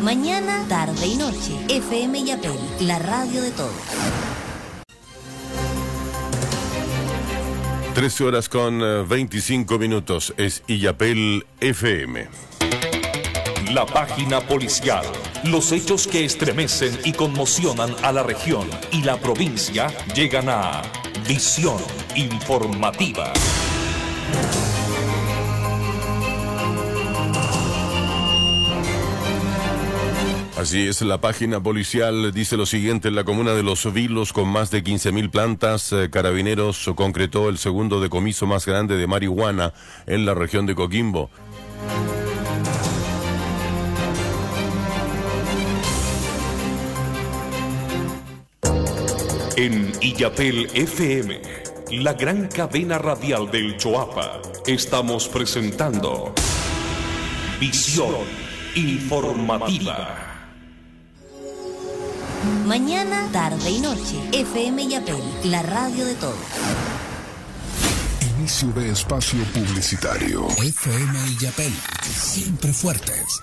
Mañana, tarde y noche. FM Illapel, la radio de todos. 13 horas con 25 minutos. Es Illapel FM. La página policial. Los hechos que estremecen y conmocionan a la región y la provincia llegan a Visión Informativa. Así es, la página policial dice lo siguiente: en la comuna de Los Vilos, con más de 15.000 plantas, Carabineros concretó el segundo decomiso más grande de marihuana en la región de Coquimbo. En Illapel FM, la gran cadena radial del Choapa, estamos presentando Visión Informativa. Mañana, tarde y noche. FM Illapel, la radio de todos. Inicio de espacio publicitario. FM Illapel, siempre fuertes.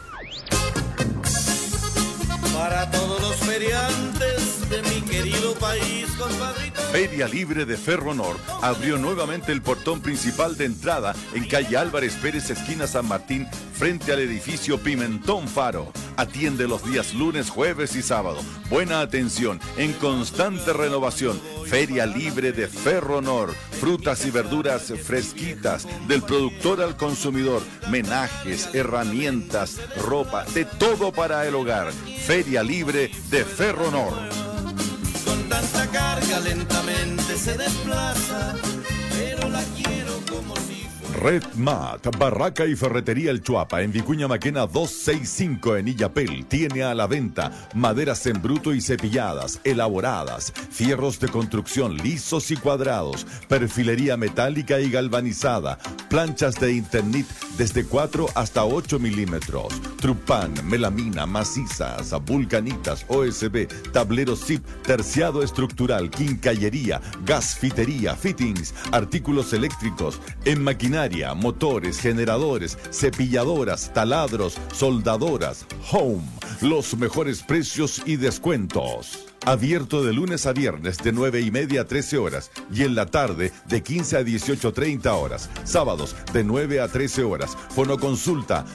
Para todos los feriantes de mi querido país, compadrito. Feria Libre de Ferronor abrió nuevamente el portón principal de entrada en calle Álvarez Pérez, esquina San Martín, frente al edificio Pimentón Faro. Atiende los días lunes, jueves y sábado. Buena atención, en constante renovación. Feria Libre de Ferronor. Frutas y verduras fresquitas, del productor al consumidor. Menajes, herramientas, ropa, de todo para el hogar. Feria Libre de Ferronor. Con tanta carga lentamente se desplaza, pero la quiero como si fuera... Red Mat, barraca y ferretería El Choapa, en Vicuña Maquena 265 en Illapel. Tiene a la venta maderas en bruto y cepilladas, elaboradas, fierros de construcción lisos y cuadrados, perfilería metálica y galvanizada, planchas de Internet desde 4 hasta 8 milímetros, trupán, melamina, macizas, vulcanitas, OSB, tableros zip, terciado estructural, quincallería, gasfitería, fittings, artículos eléctricos, en maquinaria, motores, generadores, cepilladoras, taladros, soldadoras, home, los mejores precios y descuentos. Abierto de lunes a viernes de 9:30 a 13 horas y en la tarde de 15 a 18:30 horas. Sábados de 9 a 13 horas. Fonoconsulta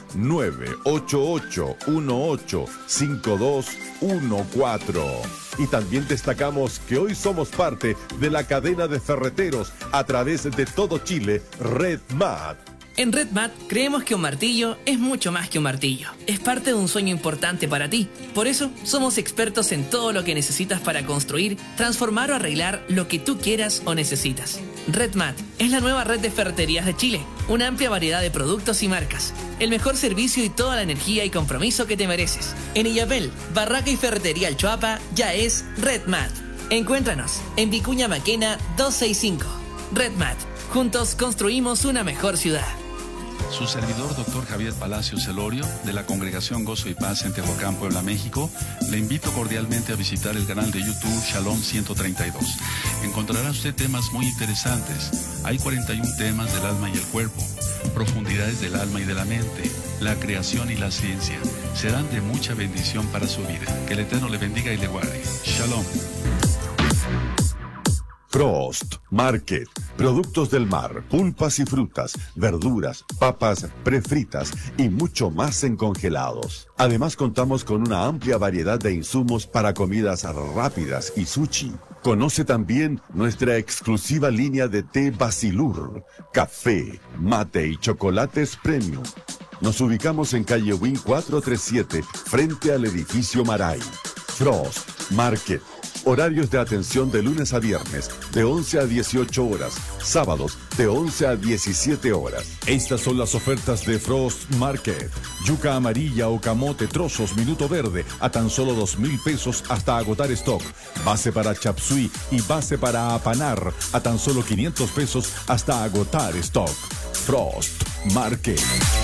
988-185214. Y también destacamos que hoy somos parte de la cadena de ferreteros a través de todo Chile, Red Mat. En Red Mat creemos que un martillo es mucho más que un martillo. Es parte de un sueño importante para ti. Por eso somos expertos en todo lo que necesitas para construir, transformar o arreglar lo que tú quieras o necesitas. Red Mat es la nueva red de ferreterías de Chile. Una amplia variedad de productos y marcas. El mejor servicio y toda la energía y compromiso que te mereces. En Illapel, barraca y ferretería El Choapa ya es Red Mat. Encuéntranos en Vicuña Maquena 265. Red Mat. Juntos construimos una mejor ciudad. Su servidor, doctor Javier Palacios Celorio, de la Congregación Gozo y Paz en Tehuacán, Puebla, México, le invito cordialmente a visitar el canal de YouTube Shalom 132. Encontrará usted temas muy interesantes. Hay 41 temas del alma y el cuerpo, profundidades del alma y de la mente, la creación y la ciencia. Serán de mucha bendición para su vida. Que el Eterno le bendiga y le guarde. Shalom. Frost Market, productos del mar, pulpas y frutas, verduras, papas prefritas y mucho más en congelados. Además contamos con una amplia variedad de insumos para comidas rápidas y sushi. Conoce también nuestra exclusiva línea de té Basilur, café, mate y chocolates premium. Nos ubicamos en calle Win 437, frente al edificio Maray. Frost Market. Horarios de atención de lunes a viernes, de 11 a 18 horas. Sábados, de 11 a 17 horas. Estas son las ofertas de Frost Market. Yuca amarilla o camote trozos minuto verde a tan solo 2,000 pesos hasta agotar stock. Base para chapsui y base para apanar a tan solo 500 pesos hasta agotar stock. Frost Market.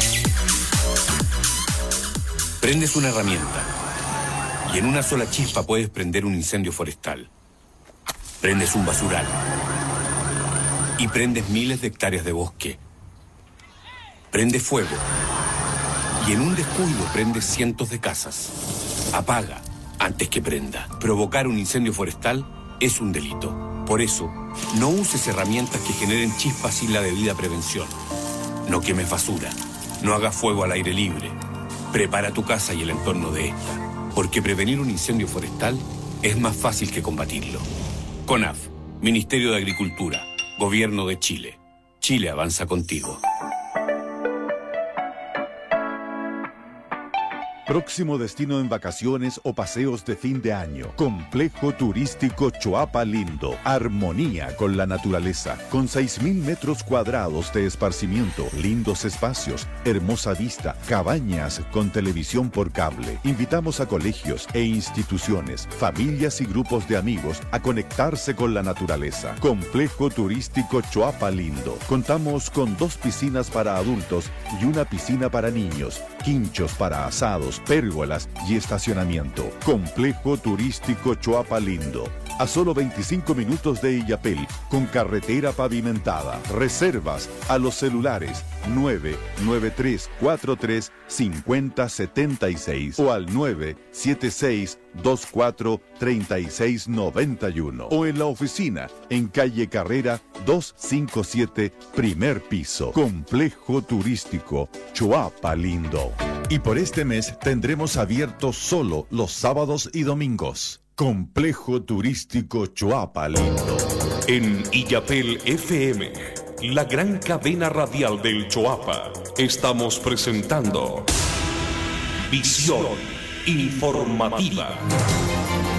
Prendes una herramienta y en una sola chispa puedes prender un incendio forestal. Prendes un basural y prendes miles de hectáreas de bosque. Prendes fuego Y en un descuido prendes cientos de casas. Apaga antes que prenda. Provocar un incendio forestal es un delito. Por eso, no uses herramientas que generen chispas sin la debida prevención. No quemes basura. No hagas fuego al aire libre. Prepara tu casa y el entorno de esta, porque prevenir un incendio forestal es más fácil que combatirlo. CONAF, Ministerio de Agricultura, Gobierno de Chile. Chile avanza contigo. Próximo destino en vacaciones o paseos de fin de año. Complejo Turístico Choapa Lindo. Armonía con la naturaleza. Con 6.000 metros cuadrados de esparcimiento, lindos espacios, hermosa vista, cabañas con televisión por cable. Invitamos a colegios e instituciones, familias y grupos de amigos a conectarse con la naturaleza. Complejo Turístico Choapa Lindo. Contamos con 2 piscinas para adultos y una piscina para niños, quinchos para asados, pérgolas y estacionamiento. Complejo Turístico Choapa Lindo. A solo 25 minutos de Illapel, con carretera pavimentada. Reservas a los celulares 993435076 o al 976243691 o en la oficina en calle Carrera 257, primer piso. Complejo Turístico Choapa Lindo. Y por este mes tendremos abiertos solo los sábados y domingos. Complejo Turístico Choapa Lindo. En Illapel FM, la gran cadena radial del Choapa, estamos presentando Visión Informativa.